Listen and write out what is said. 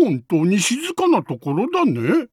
本当に静かなところだね。